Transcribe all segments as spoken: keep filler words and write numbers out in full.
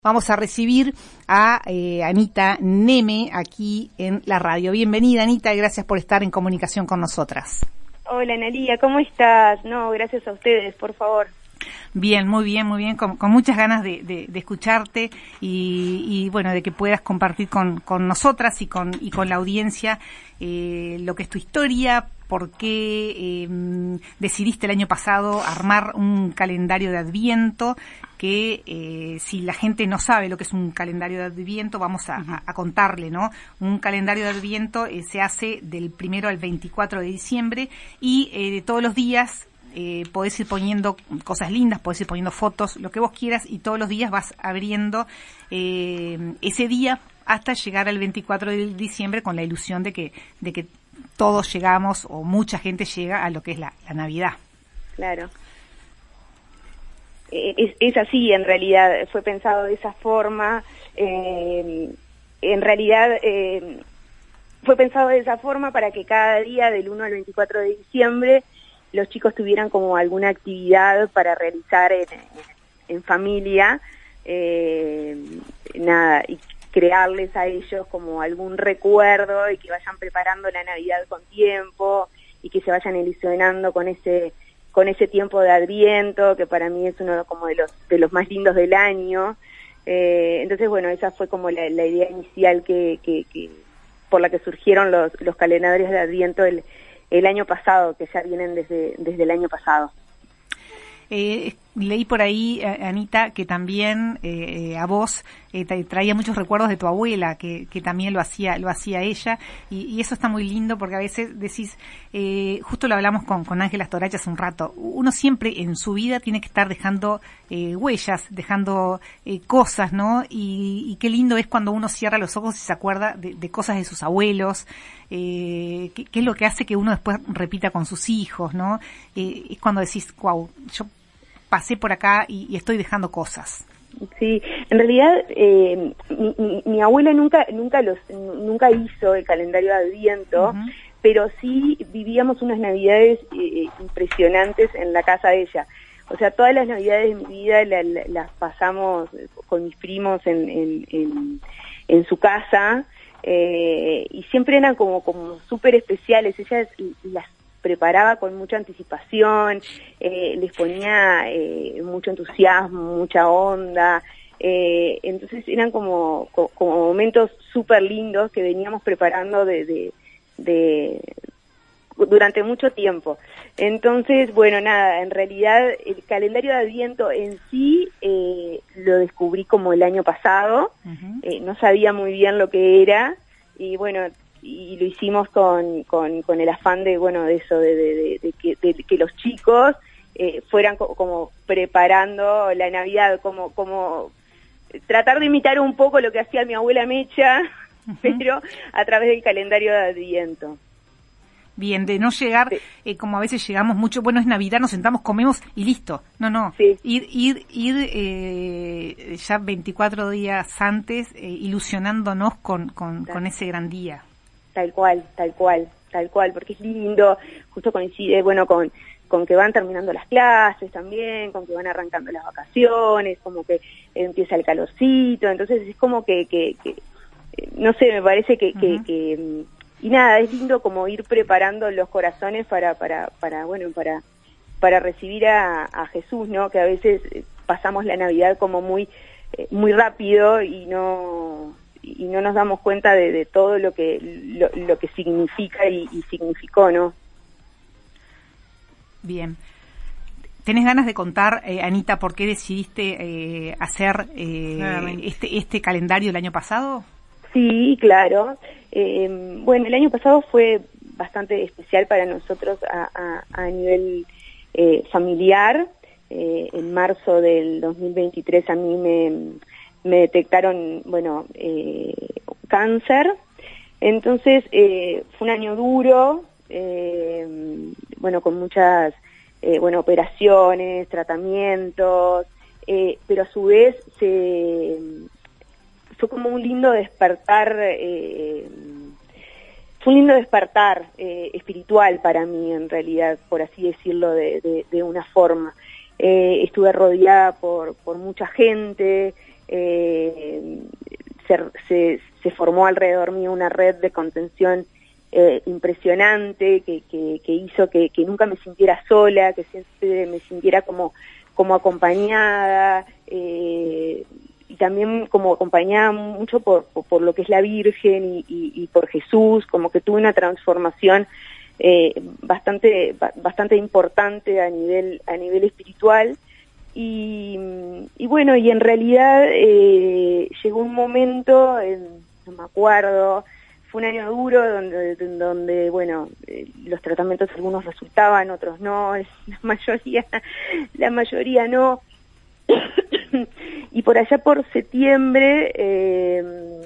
Vamos a recibir a eh, Anita Neme aquí en la radio. Bienvenida, Anita, y gracias por estar en comunicación con nosotras. Hola, Analia, ¿cómo estás? No, gracias a ustedes, por favor. Bien, muy bien, muy bien, con, con muchas ganas de, de, de escucharte y, y bueno, de que puedas compartir con, con nosotras y con, y con la audiencia eh, lo que es tu historia, por qué eh, decidiste el año pasado armar un calendario de Adviento, que eh, si la gente no sabe lo que es un calendario de Adviento, vamos a, a, a contarle, ¿no? Un calendario de Adviento eh, se hace del primero al veinticuatro de diciembre y eh, de todos los días eh, podés ir poniendo cosas lindas, podés ir poniendo fotos, lo que vos quieras, y todos los días vas abriendo eh, ese día hasta llegar al veinticuatro de diciembre con la ilusión de que, de que todos llegamos o mucha gente llega a lo que es la, la Navidad. Claro. Es, es así, en realidad, fue pensado de esa forma. Eh, en realidad, eh, fue pensado de esa forma para que cada día, del uno al veinticuatro de diciembre, los chicos tuvieran como alguna actividad para realizar en, en, en familia, eh, nada, y crearles a ellos como algún recuerdo y que vayan preparando la Navidad con tiempo y que se vayan ilusionando con ese con ese tiempo de Adviento, que para mí es uno como de los de los más lindos del año. Eh, entonces, bueno, esa fue como la, la idea inicial que, que, que por la que surgieron los, los calendarios de Adviento el, el año pasado, que ya vienen desde, desde el año pasado. Eh, leí por ahí, Anita, que también eh, a vos eh, te traía muchos recuerdos de tu abuela, que, que también lo hacía lo hacía ella, y, y eso está muy lindo porque a veces decís, eh, justo lo hablamos con, con Ángela Storache hace un rato, uno siempre en su vida tiene que estar dejando eh, huellas, dejando eh, cosas, ¿no? Y, y qué lindo es cuando uno cierra los ojos y se acuerda de, de cosas de sus abuelos, eh, que, que es lo que hace que uno después repita con sus hijos, ¿no? Eh, es cuando decís, wow, yo pasé por acá y, y estoy dejando cosas. Sí, en realidad eh, mi, mi, mi abuela nunca nunca los nunca hizo el calendario de Adviento, uh-huh. pero sí vivíamos unas Navidades eh, impresionantes en la casa de ella. O sea, todas las Navidades de mi vida la, la, las pasamos con mis primos en, en, en, en su casa eh, y siempre eran como, como súper especiales. Ella las preparaba con mucha anticipación, eh, les ponía eh, mucho entusiasmo, mucha onda, eh, entonces eran como, como momentos súper lindos que veníamos preparando de, de, de durante mucho tiempo. Entonces, bueno, nada, en realidad el calendario de Adviento en sí eh, lo descubrí como el año pasado, uh-huh. eh, no sabía muy bien lo que era, y bueno, y lo hicimos con, con, con el afán de, bueno, de eso, de, de, de, de, que, de que los chicos eh, fueran co- como preparando la Navidad, como, como tratar de imitar un poco lo que hacía mi abuela Mecha, uh-huh. pero a través del calendario de Adviento. Bien, de no llegar, sí. eh, como a veces llegamos mucho, bueno, es Navidad, nos sentamos, comemos y listo. No, no, sí. ir ir ir eh, ya veinticuatro días antes, eh, ilusionándonos con, con, claro. con ese gran día. Tal cual, tal cual, tal cual, porque es lindo, justo coincide, bueno, con, con que van terminando las clases también, con que van arrancando las vacaciones, como que empieza el calorcito, entonces es como que, que, que no sé, me parece que, uh-huh. que, que, y nada, es lindo como ir preparando los corazones para, para, para bueno, para, para recibir a, a Jesús, ¿no? Que a veces pasamos la Navidad como muy, muy rápido y no... y no nos damos cuenta de, de todo lo que lo, lo que significa y, y significó, ¿no? Bien. ¿Tenés ganas de contar, eh, Anita, por qué decidiste eh, hacer eh, este este calendario el año pasado? Sí, claro. Eh, bueno, el año pasado fue bastante especial para nosotros a, a, a nivel eh, familiar. Eh, en marzo del dos mil veintitrés a mí me... me detectaron, bueno, eh, cáncer, entonces eh, fue un año duro, eh, bueno, con muchas, eh, bueno, operaciones, tratamientos, eh, pero a su vez se fue como un lindo despertar, eh, fue un lindo despertar eh, espiritual para mí, en realidad, por así decirlo de, de, de una forma. Eh, estuve rodeada por, por mucha gente, eh, se, se, se formó alrededor mío una red de contención eh, impresionante que, que, que hizo que, que nunca me sintiera sola, que siempre me sintiera como, como acompañada, eh, y también como acompañada mucho por, por, por lo que es la Virgen y, y, y por Jesús, como que tuve una transformación eh, bastante bastante importante a nivel a nivel espiritual. Y, y bueno, y en realidad eh, llegó un momento, en, no me acuerdo, fue un año duro donde, donde bueno, eh, los tratamientos algunos resultaban, otros no, la mayoría, la mayoría no. Y por allá por septiembre, eh,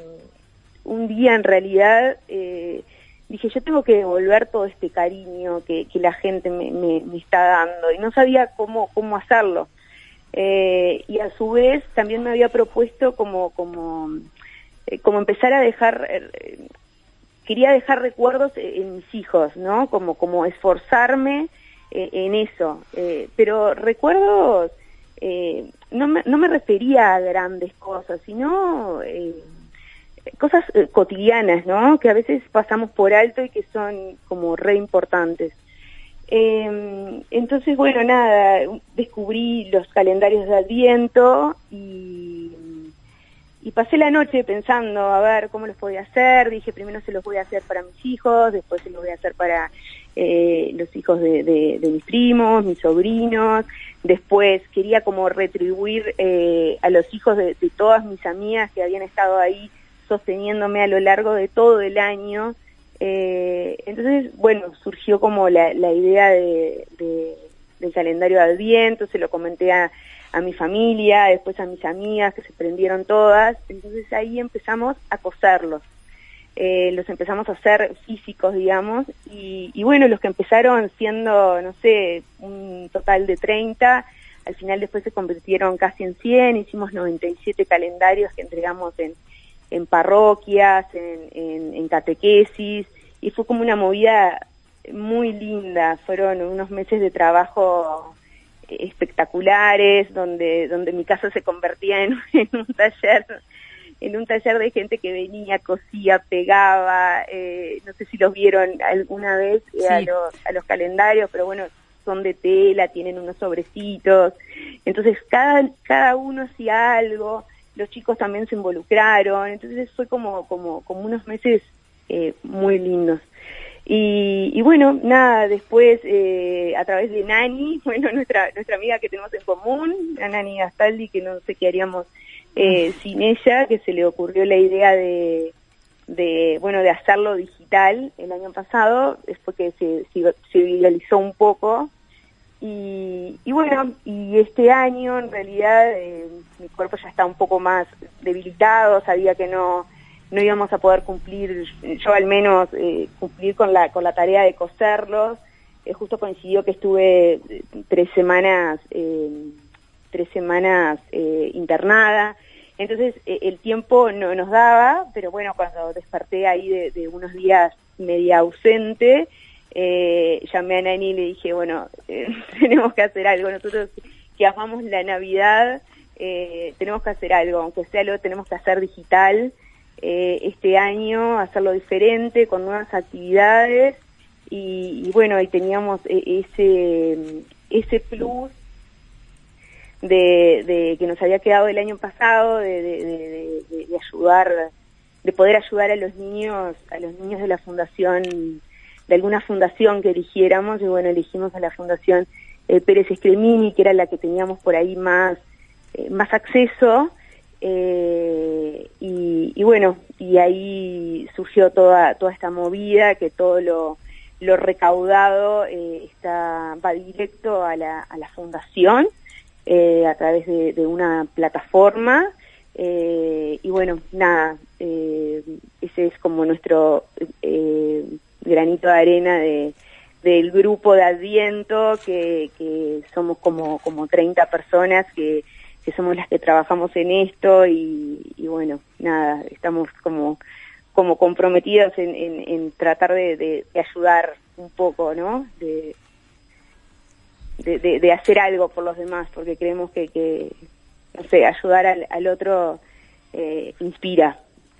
un día en realidad, eh, dije, yo tengo que devolver todo este cariño que, que la gente me, me, me está dando, y no sabía cómo, cómo hacerlo. Eh, y a su vez también me había propuesto como como eh, como empezar a dejar eh, quería dejar recuerdos en mis hijos, ¿no? Como como esforzarme eh, en eso, eh, pero recuerdos eh, no me no me refería a grandes cosas, sino eh, cosas eh, cotidianas, ¿no? Que a veces pasamos por alto y que son como re importantes. Eh, entonces, bueno, nada, descubrí los calendarios de Adviento y, y pasé la noche pensando a ver cómo los podía hacer. Dije, primero se los voy a hacer para mis hijos, después se los voy a hacer para eh, los hijos de, de, de mis primos, mis sobrinos. Después quería como retribuir eh, a los hijos de, de todas mis amigas que habían estado ahí sosteniéndome a lo largo de todo el año. Eh, entonces, bueno, surgió como la, la idea de, de, del calendario de Adviento, se lo comenté a, a mi familia, después a mis amigas, que se prendieron todas. Entonces ahí empezamos a coserlos, eh, los empezamos a hacer físicos, digamos, y, y bueno, los que empezaron siendo, no sé, un total de treinta, al final después se convirtieron casi en cien, hicimos noventa y siete calendarios que entregamos en en parroquias, en, en, en catequesis, y fue como una movida muy linda. Fueron unos meses de trabajo espectaculares, donde donde mi casa se convertía en, en un taller, en un taller de gente que venía, cosía, pegaba, eh, no sé si los vieron alguna vez eh, sí. a los a los calendarios, pero bueno, son de tela, tienen unos sobrecitos, entonces cada cada uno hacía algo. Los chicos también se involucraron, entonces fue como como como unos meses eh, muy lindos. Y, y bueno, nada, después eh, a través de Nani, bueno, nuestra nuestra amiga que tenemos en común, la Nani Gastaldi, que no sé qué haríamos eh, sin ella, que se le ocurrió la idea de, de bueno, de hacerlo digital el año pasado, después que se, se, se viralizó un poco. Y, y bueno, y este año en realidad eh, mi cuerpo ya está un poco más debilitado, sabía que no no íbamos a poder cumplir, yo al menos eh, cumplir con la con la tarea de coserlos. Eh, justo coincidió que estuve tres semanas eh, tres semanas eh, internada, entonces eh, el tiempo no nos daba, pero bueno, cuando desperté ahí de, de unos días media ausente, Eh, llamé a Nani y le dije, bueno, eh, tenemos que hacer algo, nosotros que amamos la Navidad, eh, tenemos que hacer algo, aunque sea lo tenemos que hacer digital, eh, este año, hacerlo diferente, con nuevas actividades, y, y bueno, y teníamos ese, ese plus de, de que nos había quedado el año pasado, de, de, de, de, de ayudar, de poder ayudar a los niños, a los niños de la fundación, de alguna fundación que eligiéramos, y bueno, elegimos a la Fundación eh, Pérez Escremini, que era la que teníamos por ahí más eh, más acceso, eh, y, y bueno, y ahí surgió toda toda esta movida, que todo lo, lo recaudado eh, está va directo a la, a la fundación, eh, a través de, de una plataforma, eh, y bueno, nada, eh, ese es como nuestro eh, granito de arena de del grupo de Adviento, que, que somos como como treinta personas que, que somos las que trabajamos en esto, y, y bueno, nada, estamos como como comprometidos en, en, en tratar de, de, de ayudar un poco, ¿no? De, de, de, de hacer algo por los demás, porque creemos que, que, no sé, ayudar al, al otro eh, inspira.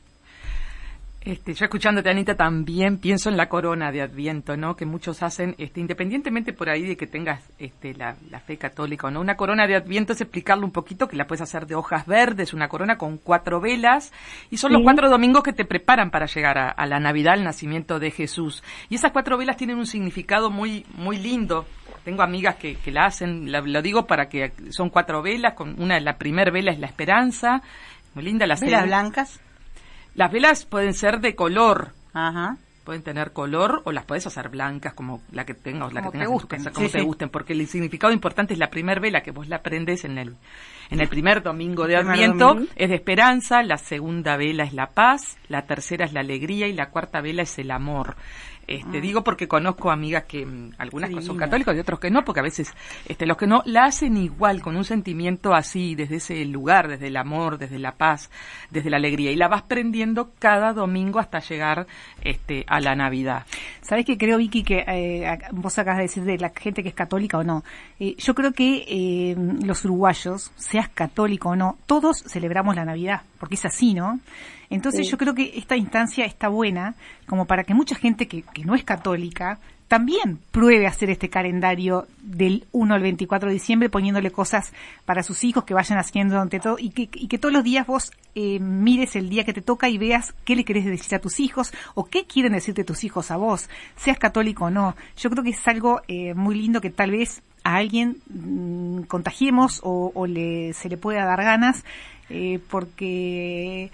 Este, yo escuchándote, Anita, también pienso en la corona de Adviento, ¿no? Que muchos hacen, este, independientemente por ahí de que tengas este, la, la fe católica o no. Una corona de Adviento es explicarlo un poquito, que la puedes hacer de hojas verdes, una corona con cuatro velas, y son sí. los cuatro domingos que te preparan para llegar a, a la Navidad, al nacimiento de Jesús. Y esas cuatro velas tienen un significado muy, muy lindo. Tengo amigas que, que la hacen, la, lo digo para que son cuatro velas, con una, la primer vela es la esperanza, muy linda la ¿Velas blancas? Las velas pueden ser de color. Ajá. Pueden tener color o las puedes hacer blancas como la que tengas, la que tengas en tu casa, como sí, te sí. gusten, porque el significado importante es la primer vela que vos la prendes en el en el primer domingo de Adviento, domingo. Es de esperanza, la segunda vela es la paz, la tercera es la alegría y la cuarta vela es el amor. Este, ah. Digo porque conozco amigas que m, algunas sí, son católicas y otros que no, porque a veces este, los que no la hacen igual, con un sentimiento así, desde ese lugar, desde el amor, desde la paz, desde la alegría, y la vas prendiendo cada domingo hasta llegar este, a la Navidad. ¿Sabés qué creo, Vicky, que eh, vos acabas de decir de la gente que es católica o no? Eh, yo creo que eh, los uruguayos, seas católico o no, todos celebramos la Navidad, porque es así, ¿no? Entonces sí. yo creo que esta instancia está buena como para que mucha gente que, que no es católica también pruebe hacer este calendario del uno al veinticuatro de diciembre, poniéndole cosas para sus hijos que vayan haciendo ante todo, y que, y que todos los días vos eh, mires el día que te toca y veas qué le querés decir a tus hijos o qué quieren decirte tus hijos a vos, seas católico o no. Yo creo que es algo eh, muy lindo que tal vez a alguien mmm, contagiemos o, o le, se le pueda dar ganas, eh, porque...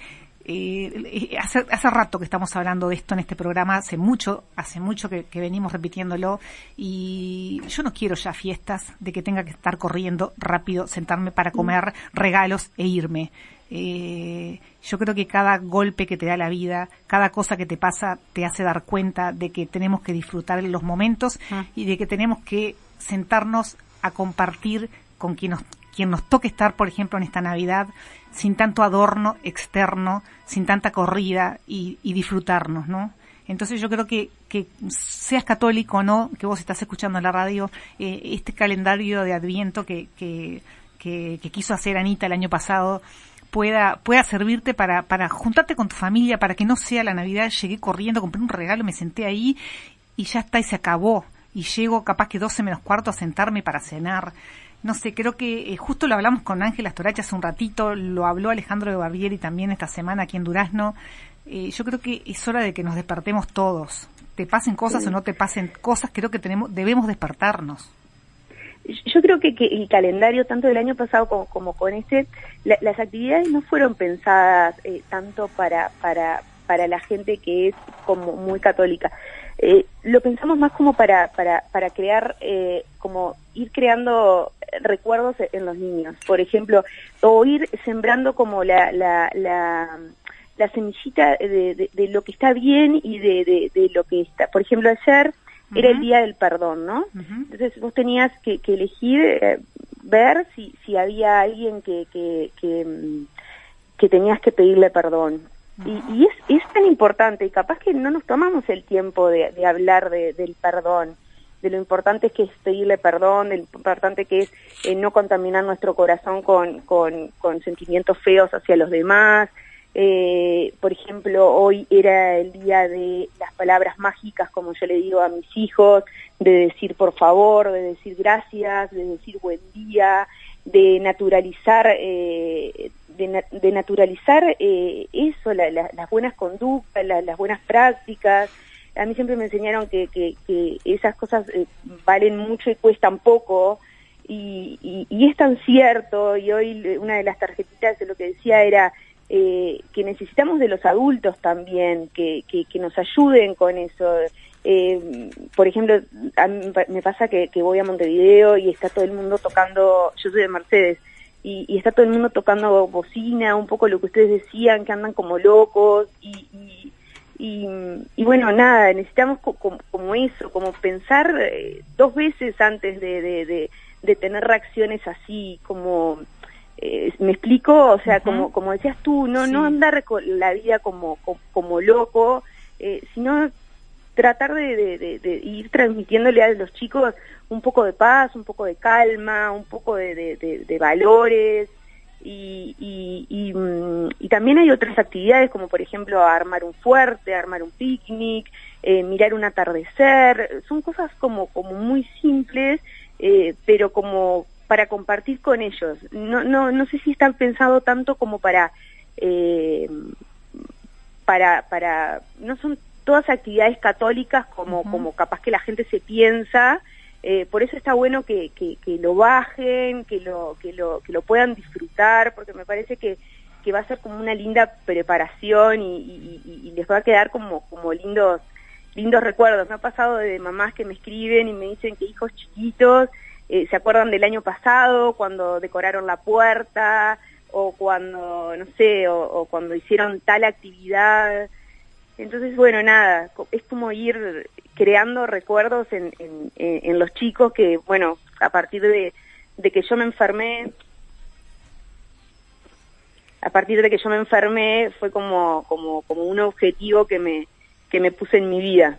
Eh, hace, hace rato que estamos hablando de esto en este programa, hace mucho, hace mucho que, que venimos repitiéndolo, y yo no quiero ya fiestas de que tenga que estar corriendo rápido, sentarme para comer regalos e irme. Eh, yo creo que cada golpe que te da la vida, cada cosa que te pasa, te hace dar cuenta de que tenemos que disfrutar los momentos ah. y de que tenemos que sentarnos a compartir con quien nos quien nos toque estar, por ejemplo, en esta Navidad, sin tanto adorno externo, sin tanta corrida y, y disfrutarnos, ¿no? Entonces yo creo que, que seas católico o no, que vos estás escuchando en la radio, eh, este calendario de Adviento que, que, que, que quiso hacer Anita el año pasado, pueda, pueda servirte para, para juntarte con tu familia, para que no sea la Navidad, llegué corriendo, compré un regalo, me senté ahí y ya está, y se acabó. Y llego capaz que doce menos cuarto a sentarme para cenar. No sé, creo que eh, justo lo hablamos con Ángela Storace hace un ratito, lo habló Alejandro de Barbieri también esta semana aquí en Durazno. Eh, yo creo que es hora de que nos despertemos todos. Te pasen cosas sí. o no te pasen cosas, creo que tenemos debemos despertarnos. Yo creo que, que el calendario, tanto del año pasado como, como con este, la, las actividades no fueron pensadas eh, tanto para, para, para la gente que es como muy católica. Eh, lo pensamos más como para para para crear, eh, como ir creando recuerdos en los niños, por ejemplo, o ir sembrando como la la la, la semillita de, de, de lo que está bien y de, de, de lo que está. Por ejemplo, ayer uh-huh. era el día del perdón, ¿no? Uh-huh. Entonces vos tenías que, que elegir, eh, ver si si había alguien que que que, que tenías que pedirle perdón. Y, y es, es tan importante, y capaz que no nos tomamos el tiempo de, de hablar de, del perdón, de lo importante que es pedirle perdón, de lo importante que es eh, no contaminar nuestro corazón con, con, con sentimientos feos hacia los demás. Eh, por ejemplo, hoy era el día de las palabras mágicas, como yo le digo a mis hijos, de decir por favor, de decir gracias, de decir buen día, de naturalizar eh, de, na de naturalizar eh, eso, la, la, las buenas conductas, la, las buenas prácticas. A mí siempre me enseñaron que, que, que esas cosas eh, valen mucho y cuestan poco, y, y, y es tan cierto. Y hoy una de las tarjetitas de lo que decía era eh, que necesitamos de los adultos también que, que, que nos ayuden con eso. Eh, por ejemplo, a mí me pasa que, que voy a Montevideo y está todo el mundo tocando, yo soy de Mercedes, y, y está todo el mundo tocando bocina, un poco lo que ustedes decían, que andan como locos, y, y, y, y bueno, nada, necesitamos co como, como eso, como pensar eh, dos veces antes de, de, de, de tener reacciones así, como, eh, ¿me explico? O sea, uh-huh. como, como decías tú, no, sí. no andar con la vida como, como, como loco, eh, sino tratar de, de, de, de ir transmitiéndole a los chicos un poco de paz, un poco de calma, un poco de, de, de, de valores, Y, y, y, y también hay otras actividades como por ejemplo armar un fuerte, armar un picnic, eh, mirar un atardecer. Son cosas como, como muy simples, eh, pero como para compartir con ellos. No, no, no sé si está pensado tanto como para, eh, para, para, no son todas actividades católicas como, uh-huh. como capaz que la gente se piensa. Eh, por eso está bueno que, que, que lo bajen, que lo, que lo, que lo puedan disfrutar, porque me parece que, que va a ser como una linda preparación y, y, y les va a quedar como, como lindos, lindos recuerdos. Me ha pasado de mamás que me escriben y me dicen que hijos chiquitos eh, se acuerdan del año pasado cuando decoraron la puerta o cuando, no sé, o, o cuando hicieron tal actividad. Entonces, bueno, nada, es como ir creando recuerdos en, en, en los chicos que, bueno, a partir de, de que yo me enfermé, a partir de que yo me enfermé fue como, como, como un objetivo que me, que me puse en mi vida.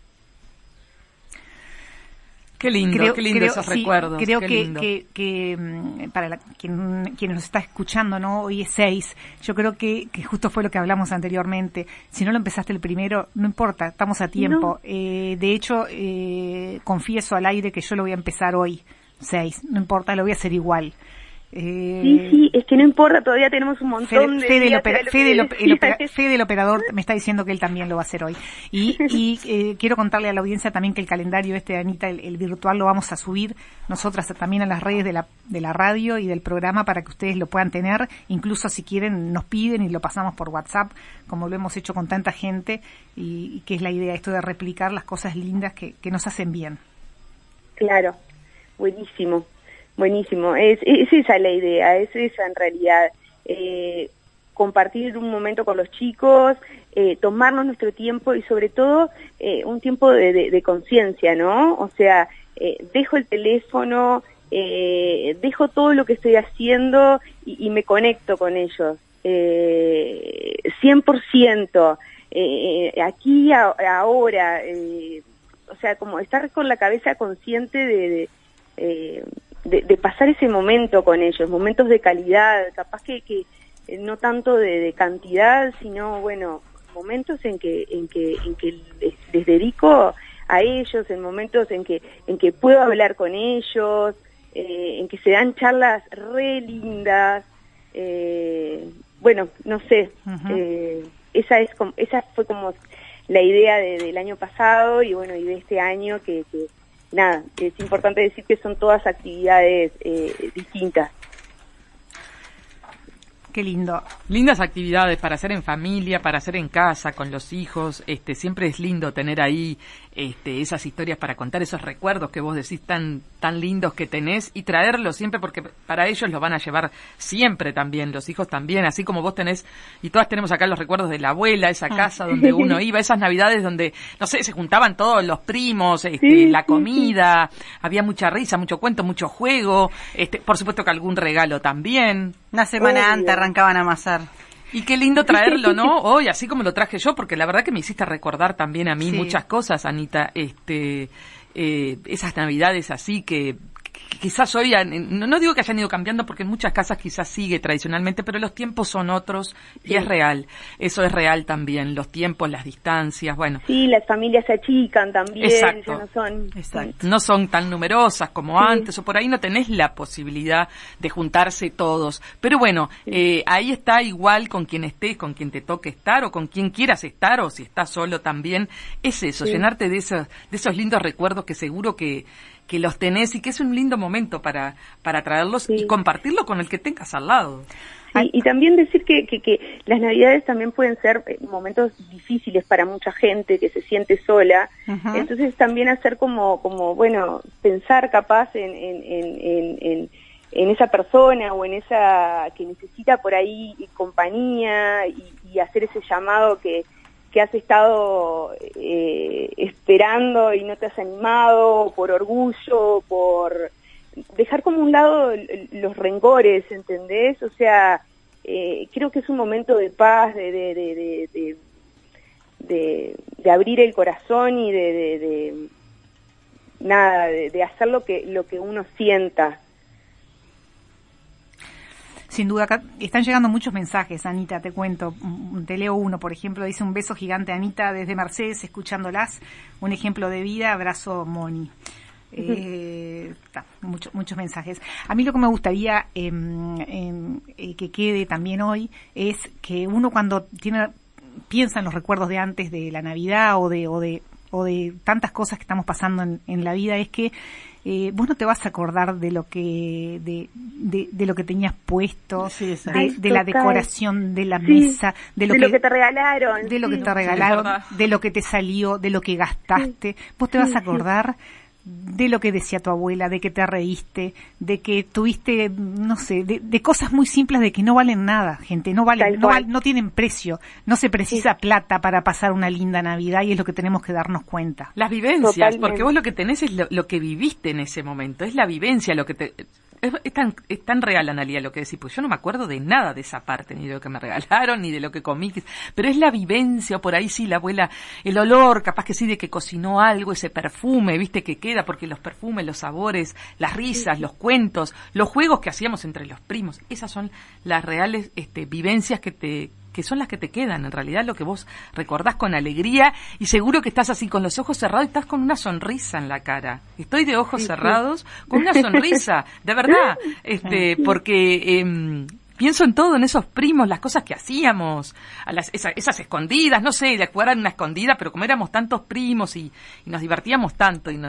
Qué lindo, creo, qué lindo creo, esos sí, recuerdos. Creo qué que, lindo. que, que para la, quien, quien nos está escuchando, ¿no? Hoy es seis. Yo creo que, que justo fue lo que hablamos anteriormente. Si no lo empezaste el primero, no importa, estamos a tiempo. No. Eh, de hecho, eh, confieso al aire que yo lo voy a empezar hoy, seis. No importa, lo voy a hacer igual. Eh, sí, sí, es que no importa, todavía tenemos un montón Fede, de días. Fede, el, Fede, el, el opera, Fede el operador me está diciendo que él también lo va a hacer hoy. Y, y eh, quiero contarle a la audiencia también que el calendario este, Anita, el, el virtual, lo vamos a subir nosotras también a las redes de la, de la radio y del programa para que ustedes lo puedan tener. Incluso si quieren nos piden y lo pasamos por WhatsApp, como lo hemos hecho con tanta gente, y, y que es la idea esto de replicar las cosas lindas que, que nos hacen bien. Claro, buenísimo. Buenísimo, es, es esa la idea, es esa en realidad, eh, compartir un momento con los chicos, eh, tomarnos nuestro tiempo y sobre todo eh, un tiempo de, de, de conciencia, ¿no? O sea, eh, dejo el teléfono, eh, dejo todo lo que estoy haciendo y, y me conecto con ellos, eh, cien por ciento, eh, aquí, a, ahora, eh, o sea, como estar con la cabeza consciente de... de eh, De, de pasar ese momento con ellos, momentos de calidad, capaz que, que no tanto de, de cantidad, sino, bueno, momentos en que en que en que les, les dedico a ellos, en momentos en que en que puedo hablar con ellos, eh, en que se dan charlas re lindas, eh, bueno, no sé, uh-huh. eh, esa es como, esa fue como la idea de, del año pasado y bueno y de este año que, que nada, es importante decir que son todas actividades eh, distintas. Qué lindo. Lindas actividades para hacer en familia, para hacer en casa, con los hijos. Este, siempre es lindo tener ahí este, esas historias para contar, esos recuerdos que vos decís tan tan lindos que tenés y traerlos siempre porque para ellos los van a llevar siempre también, los hijos también, así como vos tenés y todas tenemos acá los recuerdos de la abuela, esa casa donde uno iba, esas navidades donde, no sé, se juntaban todos los primos, este, sí, la comida, sí, sí. Había mucha risa, mucho cuento, mucho juego, este, por supuesto que algún regalo también. Una semana antes arrancaban a amasar. Y qué lindo traerlo, ¿no? Hoy, así como lo traje yo, porque la verdad que me hiciste recordar también a mí sí. muchas cosas, Anita, este, eh, esas navidades así que, que quizás hoy, no, no digo que hayan ido cambiando porque en muchas casas quizás sigue tradicionalmente, pero los tiempos son otros y sí. es real, eso es real también, los tiempos, las distancias, bueno. Sí, las familias se achican también, exacto, ya no son, exacto. no son tan numerosas como sí. antes, o por ahí no tenés la posibilidad de juntarse todos, pero bueno, sí. eh, ahí está igual con quien estés, con quien te toque estar o con quien quieras estar o si estás solo también, es eso, sí. llenarte de esos, de esos lindos recuerdos que seguro que que los tenés y que es un lindo momento para para traerlos sí. y compartirlo con el que tengas al lado. Sí, y también decir que, que, que las Navidades también pueden ser momentos difíciles para mucha gente que se siente sola, uh-huh. entonces también hacer como, como bueno, pensar capaz en, en, en, en, en esa persona o en esa que necesita por ahí compañía y, y hacer ese llamado que que has estado eh, esperando y no te has animado por orgullo, por dejar como un lado los rencores, ¿entendés? O sea, eh, creo que es un momento de paz, de de de de, de, de, de abrir el corazón y de, de, de nada, de, de hacer lo que lo que uno sienta. Sin duda, acá están llegando muchos mensajes, Anita, te cuento. Te leo uno, por ejemplo, dice: un beso gigante, Anita, desde Mercedes, escuchándolas. Un ejemplo de vida, abrazo, Moni. Eh, ta, mucho, muchos mensajes. A mí lo que me gustaría eh, eh, que quede también hoy es que uno cuando tiene piensa en los recuerdos de antes de la Navidad o de o de o de tantas cosas que estamos pasando en, en la vida, es que eh, vos no te vas a acordar de lo que de de, de lo que tenías puesto, sí, de, Ay, de la decoración de la sí, mesa, de lo, de que, lo que te regalaron, de lo sí, que te regalaron, sí, de lo que te salió, de lo que gastaste. Sí, vos te vas a acordar de lo que decía tu abuela, de que te reíste, de que tuviste, no sé, de, de cosas muy simples, de que no valen nada, gente, no valen, no, val, no tienen precio, no se precisa sí. plata para pasar una linda Navidad, y es lo que tenemos que darnos cuenta. Las vivencias, Totalmente. Porque vos lo que tenés es lo, lo que viviste en ese momento, es la vivencia lo que te... Es, es, tan, es tan real, Analía, lo que decís, pues yo no me acuerdo de nada de esa parte, ni de lo que me regalaron, ni de lo que comí, pero es la vivencia, o por ahí sí, la abuela, el olor, capaz que sí, de que cocinó algo, ese perfume, viste, que queda, porque los perfumes, los sabores, las risas, sí. los cuentos, los juegos que hacíamos entre los primos, esas son las reales este, vivencias que te... que son las que te quedan, en realidad lo que vos recordás con alegría, y seguro que estás así con los ojos cerrados y estás con una sonrisa en la cara. Estoy de ojos sí, cerrados sí. con una sonrisa, de verdad, este, porque eh, pienso en todo, en esos primos, las cosas que hacíamos, a las, esa, esas escondidas, no sé, de jugar a una escondida, pero como éramos tantos primos y, y nos divertíamos tanto y no,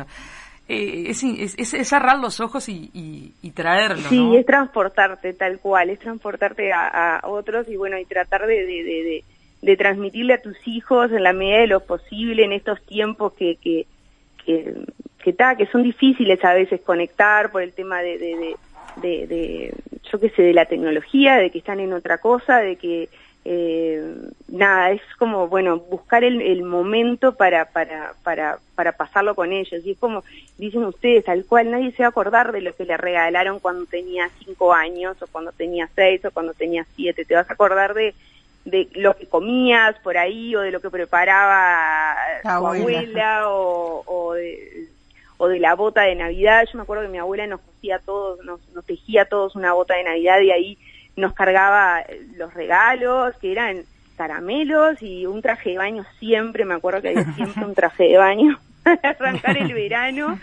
Eh, es, es, es, es cerrar los ojos y, y, y traerlo, sí, ¿no? Es transportarte tal cual, es transportarte a, a otros y bueno, y tratar de, de, de, de, de transmitirle a tus hijos en la medida de lo posible en estos tiempos que que que, que, ta, que son difíciles a veces conectar por el tema de, de, de, de, de yo qué sé, de la tecnología, de que están en otra cosa, de que Eh, nada, es como, bueno, buscar el, el momento para, para, para, para pasarlo con ellos. Y es como dicen ustedes, tal cual, nadie se va a acordar de lo que le regalaron cuando tenía cinco años, o cuando tenía seis, o cuando tenía siete. Te vas a acordar de, de lo que comías por ahí, o de lo que preparaba tu abuela, o, o de... o de la bota de Navidad. Yo me acuerdo que mi abuela nos cosía todos, nos, nos tejía a todos una bota de Navidad, y ahí nos cargaba los regalos, que eran caramelos y un traje de baño siempre, me acuerdo que había siempre un traje de baño para arrancar el verano,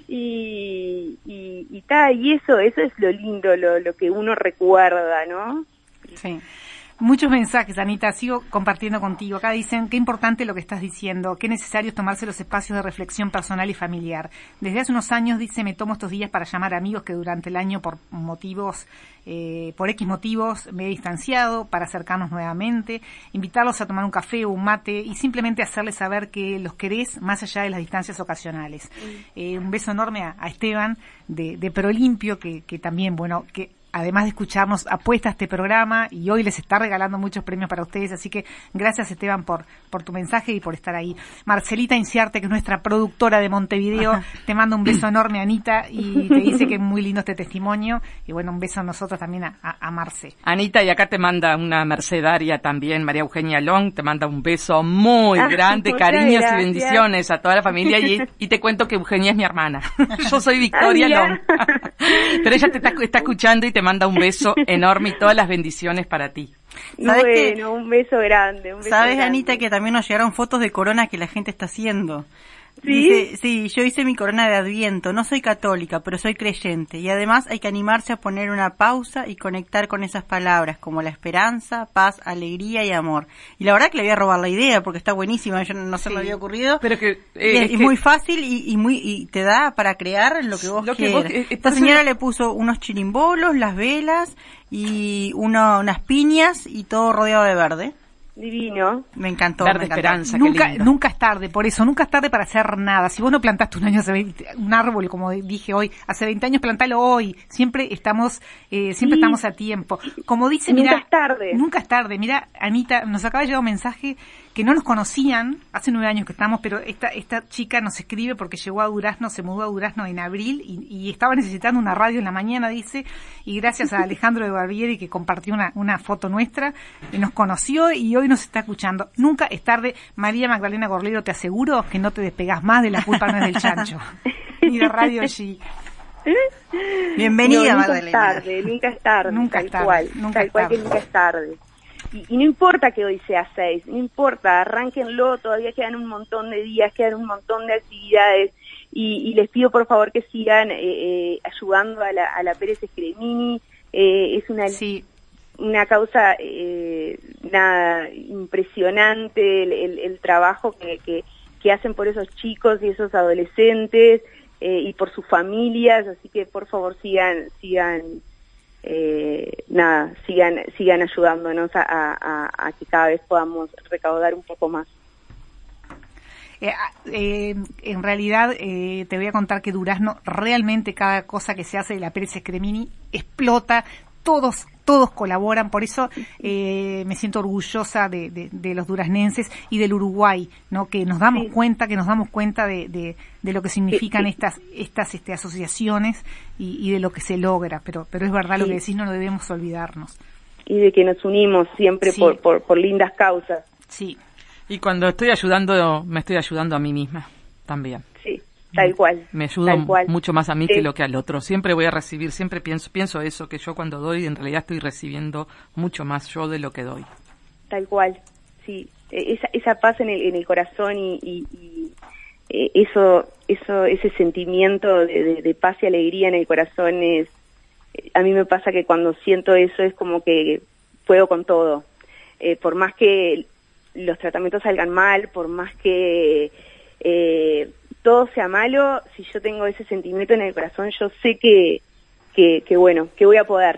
y y, y, ta, y eso eso es lo lindo, lo, lo que uno recuerda, ¿no? Sí. Muchos mensajes, Anita, sigo compartiendo contigo. Acá dicen, qué importante lo que estás diciendo, qué necesario es tomarse los espacios de reflexión personal y familiar. Desde hace unos años, dice, me tomo estos días para llamar a amigos que durante el año por motivos, eh, por X motivos me he distanciado, para acercarnos nuevamente, invitarlos a tomar un café o un mate y simplemente hacerles saber que los querés más allá de las distancias ocasionales. Mm. Eh, un beso enorme a, a Esteban de, de Prolimpio, que, que también, bueno, que además de escucharnos, apuesta a este programa y hoy les está regalando muchos premios para ustedes, así que gracias, Esteban, por por tu mensaje y por estar ahí. Marcelita Inciarte, que es nuestra productora de Montevideo, te manda un beso enorme, Anita, y te dice que es muy lindo este testimonio, y bueno, un beso a nosotros también a, a, a Marce. Anita, y acá te manda una mercedaria también, María Eugenia Long, te manda un beso muy grande, ah, cariños gracias. Y bendiciones a toda la familia, y, y te cuento que Eugenia es mi hermana. Yo soy Victoria ah, Long. Pero ella te está, está escuchando y te manda un beso enorme y todas las bendiciones para ti. ¿Sabes bueno, que, un beso grande. Un beso ¿Sabes, grande. Anita, que también nos llegaron fotos de corona que la gente está haciendo? ¿Sí? Dice, sí, yo hice mi corona de Adviento, no soy católica, pero soy creyente, y además hay que animarse a poner una pausa y conectar con esas palabras, como la esperanza, paz, alegría y amor. Y la verdad que le voy a robar la idea, porque está buenísima, yo no, no se sí. me había ocurrido. Pero que, eh, y es, es y que... muy fácil y, y muy y te da para crear lo que vos lo quieras. Que vos, eh, Esta señora le puso unos chirimbolos, las velas y uno, unas piñas y todo rodeado de verde. Divino. Me encantó. Verde me encantó. esperanza. Nunca, nunca es tarde, por eso, nunca es tarde para hacer nada. Si vos no plantaste un año hace veinte, un árbol, como dije hoy, hace veinte años, plantalo hoy. Siempre estamos, eh, siempre sí. estamos a tiempo. Como dice, nunca mira, es tarde. Nunca es tarde. Mira, Anita, nos acaba de llegar un mensaje que no nos conocían, hace nueve años que estamos, pero esta esta chica nos escribe porque llegó a Durazno, se mudó a Durazno en abril y, y estaba necesitando una radio en la mañana, dice, y gracias a Alejandro de Barbieri, que compartió una, una foto nuestra, y nos conoció y hoy nos está escuchando. Nunca es tarde. María Magdalena Gorlero, te aseguro que no te despegas más de La culpa no es del chancho, ni de Radio G. Bienvenida, no, nunca Magdalena. es tarde, nunca es tarde, Nunca tal es tarde, cual, nunca tal es cual tarde. que nunca es tarde. Y, y no importa que hoy sea seis, no importa, arránquenlo, todavía quedan un montón de días, quedan un montón de actividades, y, y les pido por favor que sigan eh, eh, ayudando a la, a la Pérez Scremini, eh, es una... Sí. una causa eh, nada impresionante el, el, el trabajo que, que, que hacen por esos chicos y esos adolescentes eh, y por sus familias, así que por favor sigan sigan eh, nada sigan sigan ayudándonos a, a, a que cada vez podamos recaudar un poco más. Eh, eh, en realidad eh, te voy a contar que Durazno realmente cada cosa que se hace de la Pérez Scremini explota, todos todos colaboran, por eso eh, me siento orgullosa de, de, de los duraznenses y del Uruguay, ¿no? Que nos damos sí. cuenta, que nos damos cuenta de, de, de lo que significan sí, sí. estas estas este, asociaciones y, y de lo que se logra, pero pero es verdad sí. Lo que decís, no lo debemos olvidarnos. Y de que nos unimos siempre sí. por, por por lindas causas. Sí. Y cuando estoy ayudando, me estoy ayudando a mí misma también. Sí. Tal cual. Me ayudo mucho más a mí sí. que lo que al otro. Siempre voy a recibir, siempre pienso pienso eso, que yo cuando doy en realidad estoy recibiendo mucho más yo de lo que doy. Tal cual, sí. Esa, esa paz en el, en el corazón y, y, y eh, eso, eso, ese sentimiento de, de, de paz y alegría en el corazón es, a mí me pasa que cuando siento eso es como que puedo con todo. Eh, por más que los tratamientos salgan mal, por más que eh, todo sea malo, si yo tengo ese sentimiento en el corazón, yo sé que, que, que bueno, que voy a poder.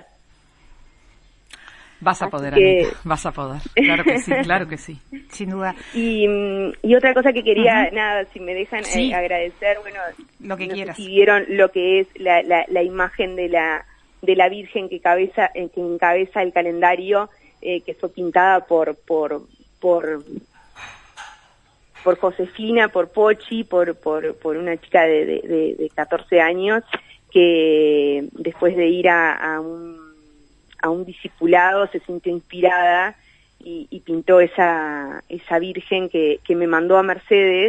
Vas a poder, que... Anita, vas a poder. Claro que sí, claro que sí. Sin duda. Y, y otra cosa que quería, uh-huh. nada, si me dejan sí. eh, agradecer, bueno, lo que no quieras. sé si vieron lo que es la, la, la imagen de la de la Virgen que cabeza eh, que encabeza el calendario, eh, que fue pintada por por por por Josefina, por Pochi, por por por una chica de, de, de, de catorce años que después de ir a, a un a un discipulado se sintió inspirada y, y pintó esa esa Virgen que, que me mandó a Mercedes,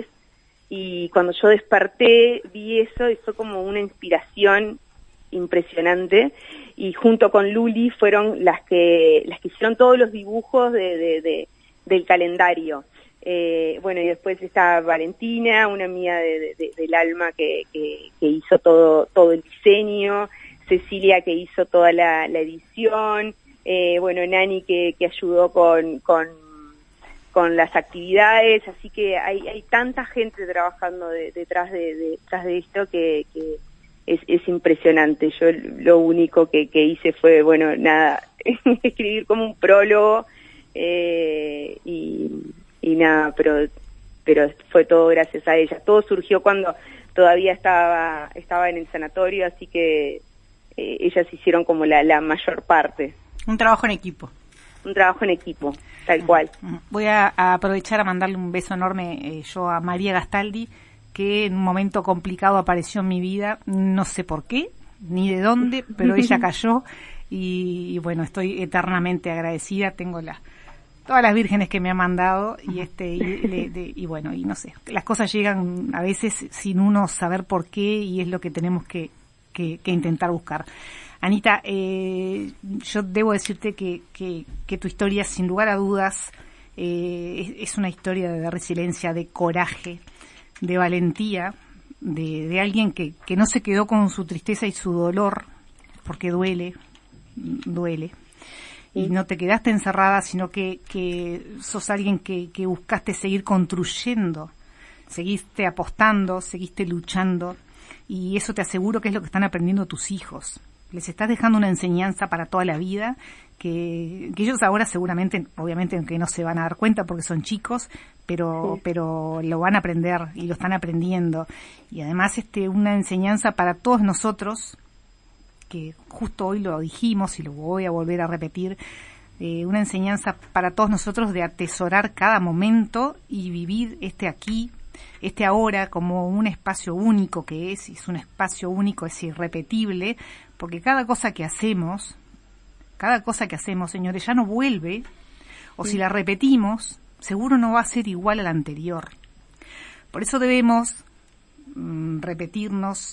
y cuando yo desperté vi eso y fue como una inspiración impresionante, y junto con Luli fueron las que las que hicieron todos los dibujos de, de, de del calendario. Eh, bueno, y después está Valentina, una amiga de, de, de, del alma que, que, que hizo todo todo el diseño, Cecilia que hizo toda la, la edición, eh, bueno, Nani que, que ayudó con, con con las actividades, así que hay hay tanta gente trabajando de, detrás de, de detrás de esto que, que es, es impresionante. Yo lo único que, que hice fue, bueno, nada, escribir como un prólogo eh, y y nada, pero pero fue todo gracias a ella. Todo surgió cuando todavía estaba estaba en el sanatorio, así que eh, ellas hicieron como la, la mayor parte. Un trabajo en equipo. Un trabajo en equipo, tal cual. Voy a, a aprovechar a mandarle un beso enorme eh, yo a María Gastaldi, que en un momento complicado apareció en mi vida, no sé por qué, ni de dónde, pero ella cayó y, y bueno, estoy eternamente agradecida. Tengo la todas las vírgenes que me ha mandado y este y, de, de, y bueno, y no sé, las cosas llegan a veces sin uno saber por qué, y es lo que tenemos que, que, que intentar buscar. Anita, eh, yo debo decirte que, que, que tu historia, sin lugar a dudas, eh, es, es una historia de resiliencia, de coraje, de valentía, de, de alguien que, que no se quedó con su tristeza y su dolor, porque duele, duele. Y no te quedaste encerrada, sino que, que sos alguien que, que buscaste seguir construyendo, seguiste apostando, seguiste luchando, y eso te aseguro que es lo que están aprendiendo tus hijos. Les estás dejando una enseñanza para toda la vida, que, que ellos ahora seguramente, obviamente, aunque no se van a dar cuenta porque son chicos, pero, sí. pero lo van a aprender y lo están aprendiendo. Y además, este, una enseñanza para todos nosotros, que justo hoy lo dijimos y lo voy a volver a repetir, eh, una enseñanza para todos nosotros de atesorar cada momento y vivir este aquí, este ahora, como un espacio único que es, y es un espacio único, es irrepetible, porque cada cosa que hacemos, cada cosa que hacemos, señores, ya no vuelve, o sí. si la repetimos, seguro no va a ser igual a la anterior. Por eso debemos mm, repetirnos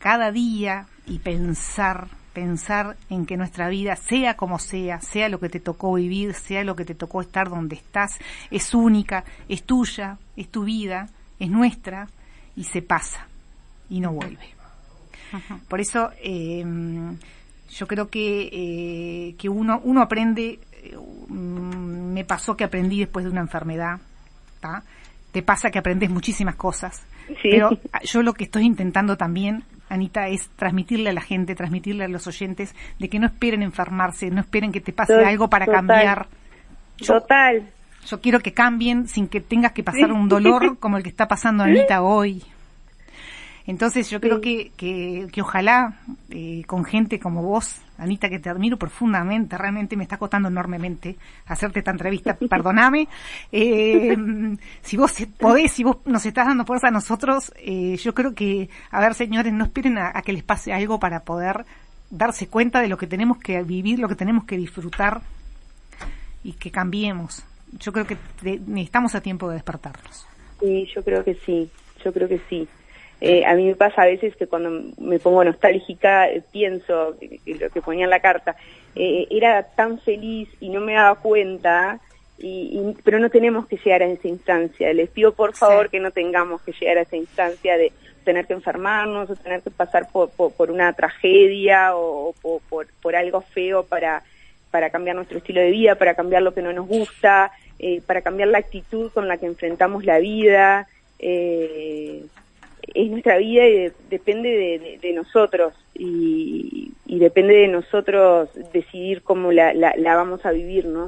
cada día y pensar, pensar en que nuestra vida, sea como sea, sea lo que te tocó vivir, sea lo que te tocó estar donde estás, es única, es tuya, es tu vida, es nuestra y se pasa y no vuelve. Uh-huh. Por eso eh, yo creo que eh, que uno uno aprende, eh, me pasó que aprendí después de una enfermedad, ¿tá? Te pasa que aprendes muchísimas cosas, sí. Pero yo lo que estoy intentando también, Anita, es transmitirle a la gente, transmitirle a los oyentes de que no esperen enfermarse, no esperen que te pase total, algo para total, cambiar. Yo, total. Yo quiero que cambien sin que tengas que pasar sí. un dolor como el que está pasando Anita hoy. Entonces yo creo que, que, que ojalá eh, con gente como vos, Anita, que te admiro profundamente, realmente me está costando enormemente hacerte esta entrevista, perdóname, eh, si vos podés, si vos nos estás dando fuerza a nosotros, eh, yo creo que, a ver señores, no esperen a, a que les pase algo para poder darse cuenta de lo que tenemos que vivir, lo que tenemos que disfrutar y que cambiemos. Yo creo que te, necesitamos a tiempo de despertarnos. Sí, yo creo que sí, yo creo que sí. Eh, a mí me pasa a veces que cuando me pongo nostálgica eh, pienso que, que lo que ponía en la carta, eh, era tan feliz y no me daba cuenta, y, y, pero no tenemos que llegar a esa instancia. Les pido por favor sí. que no tengamos que llegar a esa instancia de tener que enfermarnos o tener que pasar por, por, por una tragedia o, o por, por, por algo feo para, para cambiar nuestro estilo de vida, para cambiar lo que no nos gusta, eh, para cambiar la actitud con la que enfrentamos la vida. Eh, es nuestra vida y de, depende de, de, de nosotros y, y depende de nosotros decidir cómo la, la, la vamos a vivir, ¿no?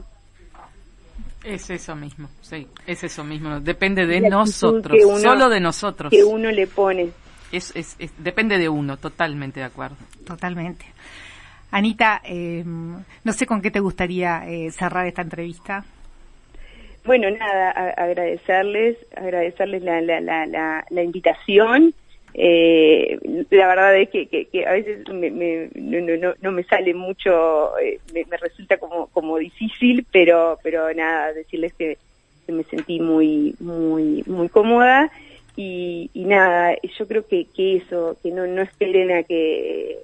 Es eso mismo, sí, es eso mismo, depende de nosotros, uno, solo de nosotros. Que uno le pone. Es, es, es, depende de uno, totalmente de acuerdo. Totalmente. Anita, eh, no sé con qué te gustaría eh, cerrar esta entrevista. Bueno, nada, a, agradecerles, agradecerles la, la, la, la, la invitación. Eh, la verdad es que, que, que a veces me, me, no, no, no me sale mucho, eh, me, me resulta como, como difícil, pero, pero nada, decirles que, que me sentí muy, muy, muy cómoda y, y nada, yo creo que, que eso, que no, no esperen a que,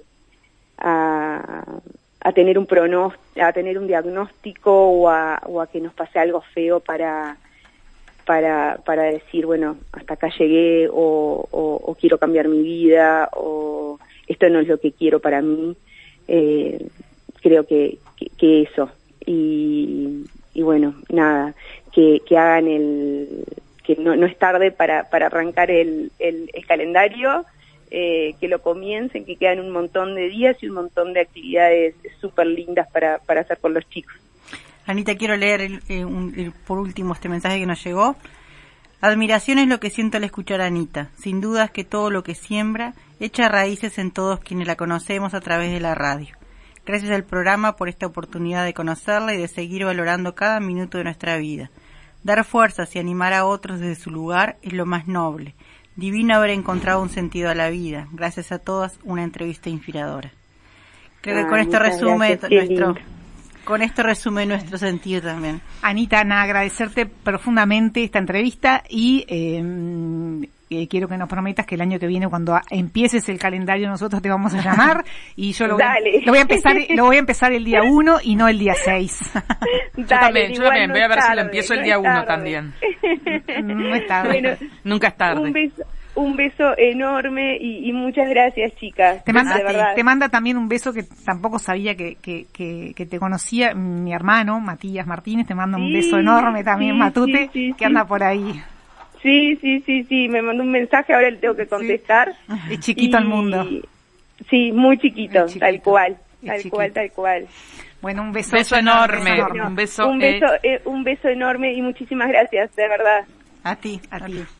a, a tener un pronóstico, a tener un diagnóstico o a, o a que nos pase algo feo para para para decir, bueno, hasta acá llegué o, o, o quiero cambiar mi vida o esto no es lo que quiero para mí. Eh, creo que, que, que eso. Y, y bueno, nada, que, que hagan el... que no, no es tarde para, para arrancar el, el, el calendario, Eh, que lo comiencen, que quedan un montón de días y un montón de actividades súper lindas para, para hacer con los chicos. Anita, quiero leer el, eh, un, el, por último este mensaje que nos llegó. Admiración es lo que siento al escuchar a Anita. Sin duda es que todo lo que siembra echa raíces en todos quienes la conocemos a través de la radio. Gracias al programa por esta oportunidad de conocerla y de seguir valorando cada minuto de nuestra vida. Dar fuerzas y animar a otros desde su lugar es lo más noble. Divino haber encontrado un sentido a la vida. Gracias a todas, una entrevista inspiradora. Creo que ah, con esto resume nuestro, con esto resume nuestro sentido también. Anita, Ana, agradecerte profundamente esta entrevista y eh, eh, quiero que nos prometas que el año que viene, cuando empieces el calendario, nosotros te vamos a llamar y yo lo voy, a, lo voy a empezar, lo voy a empezar el día uno y no el día seis. Yo también, yo también, no voy a ver tarde, si lo empiezo el no día uno también. No es tarde. Bueno, nunca es tarde. Un beso, un beso enorme y, y muchas gracias, chicas. Te manda, te, te manda también un beso que tampoco sabía que, que, que, que te conocía, mi hermano, Matías Martínez, te manda sí, un beso enorme también, sí, Matute, sí, sí, que anda por ahí. Sí, sí, sí, sí, me mandó un mensaje, ahora le tengo que contestar. Sí. Es chiquito el mundo. Sí, muy chiquito, chiquito, tal cual, tal chiquito. cual, tal cual. Bueno, un beso, beso enorme, beso enorme. Un beso, un beso, eh, un beso enorme y muchísimas gracias, de verdad. A ti, a, a ti.